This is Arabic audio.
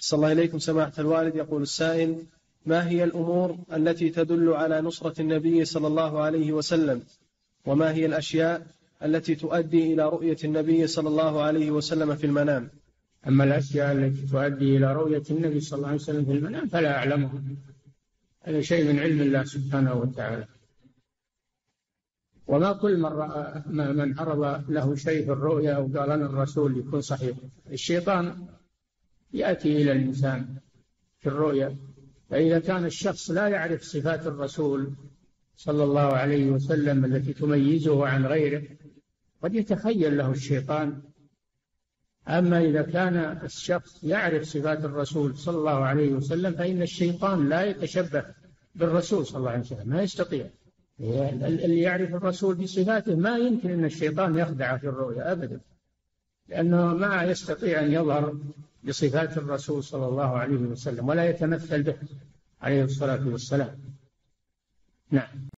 صلى الله إليكم سماحة الوالد. يقول السائل: ما هي الأمور التي تدل على نصرة النبي صلى الله عليه وسلم؟ وما هي الأشياء التي تؤدي إلى رؤية النبي صلى الله عليه وسلم في المنام؟ أما الأشياء التي تؤدي إلى رؤية النبي صلى الله عليه وسلم في المنام فلا أعلمها، هذا شيء من علم الله سبحانه وتعالى. وما كل من عرض له شيء في الرؤيا أو قال أنا الرسول يكون صحيح. الشيطان يأتي إلى الإنسان في الرؤيا، فإذا كان الشخص لا يعرف صفات الرسول صلى الله عليه وسلم التي تميزه عن غيره قد يتخيل له الشيطان. أما إذا كان الشخص يعرف صفات الرسول صلى الله عليه وسلم فإن الشيطان لا يتشبه بالرسول صلى الله عليه وسلم، ما يستطيع. اللي يعرف الرسول بصفاته ما يمكن أن الشيطان يخدعه في الرؤيا أبدا، لأنه ما يستطيع أن يظهر بصفات الرسول صلى الله عليه وسلم ولا يتمثل به عليه الصلاة والسلام. نعم.